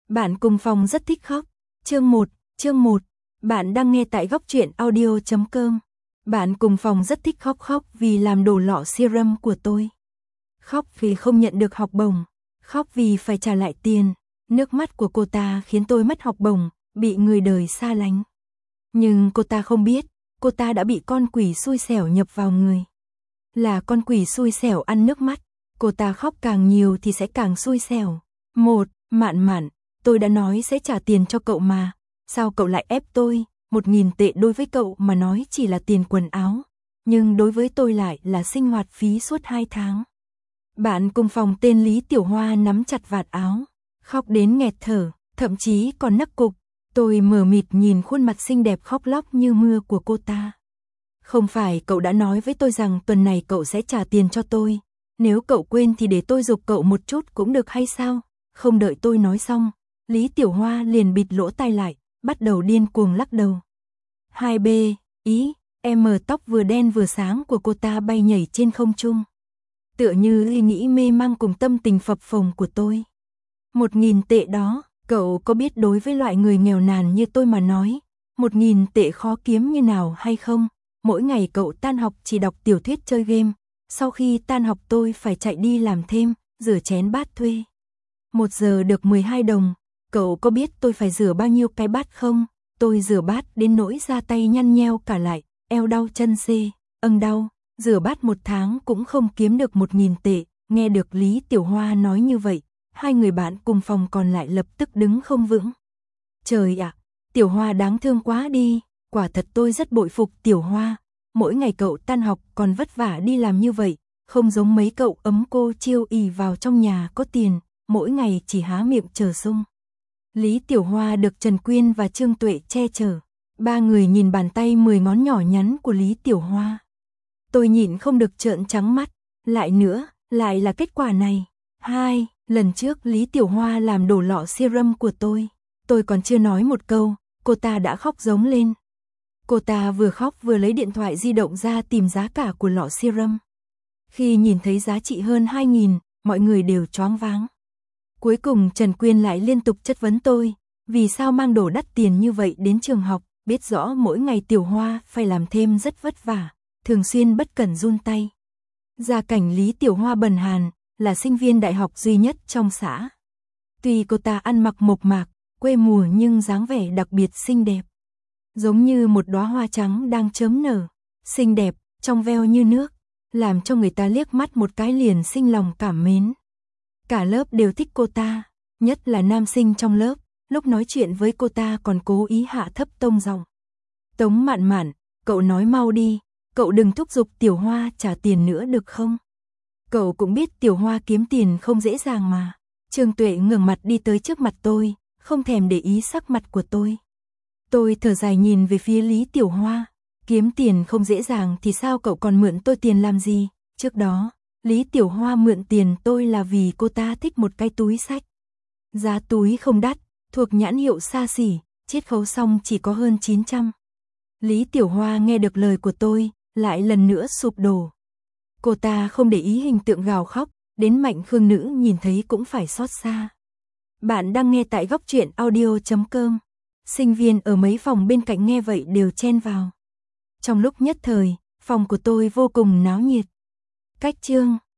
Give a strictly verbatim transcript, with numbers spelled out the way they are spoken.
Bạn cùng phòng rất thích khóc. Chương một, chương một. Bạn đang nghe tại góc truyện audio chấm com. Bạn cùng phòng rất thích khóc khóc vì làm đổ lọ serum của tôi. Khóc vì không nhận được học bổng. Khóc vì phải trả lại tiền. Nước mắt của cô ta khiến tôi mất học bổng, bị người đời xa lánh. Nhưng cô ta không biết, cô ta đã bị con quỷ xui xẻo nhập vào người. Là con quỷ xui xẻo ăn nước mắt. Cô ta khóc càng nhiều thì sẽ càng xui xẻo. Một, Mạn Mạn, tôi đã nói sẽ trả tiền cho cậu mà. Sao cậu lại ép tôi? Một nghìn tệ đối với cậu mà nói chỉ là tiền quần áo. Nhưng đối với tôi lại là sinh hoạt phí suốt hai tháng. Bạn cùng phòng tên Lý Tiểu Hoa nắm chặt vạt áo. Khóc đến nghẹt thở, thậm chí còn nấc cục. Tôi mờ mịt nhìn khuôn mặt xinh đẹp khóc lóc như mưa của cô ta. Không phải cậu đã nói với tôi rằng tuần này cậu sẽ trả tiền cho tôi. Nếu cậu quên thì để tôi giục cậu một chút cũng được hay sao? Không đợi tôi nói xong, Lý Tiểu Hoa liền bịt lỗ tai lại, bắt đầu điên cuồng lắc đầu. hai B, ý, em mờ tóc vừa đen vừa sáng của cô ta bay nhảy trên không trung. Tựa như suy nghĩ mê mang cùng tâm tình phập phồng của tôi. Một nghìn tệ đó, cậu có biết đối với loại người nghèo nàn như tôi mà nói, một nghìn tệ khó kiếm như nào hay không? Mỗi ngày cậu tan học chỉ đọc tiểu thuyết chơi game, sau khi tan học tôi phải chạy đi làm thêm, rửa chén bát thuê. Một giờ được mười hai đồng, cậu có biết tôi phải rửa bao nhiêu cái bát không? Tôi rửa bát đến nỗi da tay nhăn nheo cả lại, eo đau chân xê, âng đau, rửa bát một tháng cũng không kiếm được một nghìn tệ. Nghe được Lý Tiểu Hoa nói như vậy, hai người bạn cùng phòng còn lại lập tức đứng không vững. Trời ạ, Tiểu Hoa đáng thương quá đi, quả thật tôi rất bội phục Tiểu Hoa. Mỗi ngày cậu tan học còn vất vả đi làm như vậy, không giống mấy cậu ấm cô chiêu ì vào trong nhà có tiền, mỗi ngày chỉ há miệng chờ sung. Lý Tiểu Hoa được Trần Quyên và Trương Tuệ che chở. Ba người nhìn bàn tay mười ngón nhỏ nhắn của Lý Tiểu Hoa. Tôi nhịn không được trợn trắng mắt, lại nữa, lại là kết quả này. Hai, lần trước Lý Tiểu Hoa làm đổ lọ serum của tôi. Tôi còn chưa nói một câu, cô ta đã khóc rống lên. Cô ta vừa khóc vừa lấy điện thoại di động ra tìm giá cả của lọ serum. Khi nhìn thấy giá trị hơn hai nghìn, mọi người đều choáng váng. Cuối cùng Trần Quyên lại liên tục chất vấn tôi, vì sao mang đồ đắt tiền như vậy đến trường học, biết rõ mỗi ngày Tiểu Hoa phải làm thêm rất vất vả, thường xuyên bất cẩn run tay. Gia cảnh Lý Tiểu Hoa bần hàn, là sinh viên đại học duy nhất trong xã. Tuy cô ta ăn mặc mộc mạc, quê mùa nhưng dáng vẻ đặc biệt xinh đẹp. Giống như một đóa hoa trắng đang chớm nở, xinh đẹp, trong veo như nước, làm cho người ta liếc mắt một cái liền sinh lòng cảm mến. Cả lớp đều thích cô ta, nhất là nam sinh trong lớp, lúc nói chuyện với cô ta còn cố ý hạ thấp tông giọng. Tống Mạn Mạn, cậu nói mau đi, cậu đừng thúc giục Tiểu Hoa trả tiền nữa được không? Cậu cũng biết Tiểu Hoa kiếm tiền không dễ dàng mà. Trương Tuệ ngẩng mặt đi tới trước mặt tôi, không thèm để ý sắc mặt của tôi. Tôi thở dài nhìn về phía Lý Tiểu Hoa, kiếm tiền không dễ dàng thì sao cậu còn mượn tôi tiền làm gì? Trước đó, Lý Tiểu Hoa mượn tiền tôi là vì cô ta thích một cái túi xách. Giá túi không đắt, thuộc nhãn hiệu xa xỉ, chiết khấu xong chỉ có hơn chín trăm. Lý Tiểu Hoa nghe được lời của tôi, lại lần nữa sụp đổ. Cô ta không để ý hình tượng gào khóc, đến Mạnh Khương Nữ nhìn thấy cũng phải xót xa. Bạn đang nghe tại góc truyện audio chấm com. Sinh viên ở mấy phòng bên cạnh nghe vậy đều chen vào. Trong lúc nhất thời, phòng của tôi vô cùng náo nhiệt. Cách chương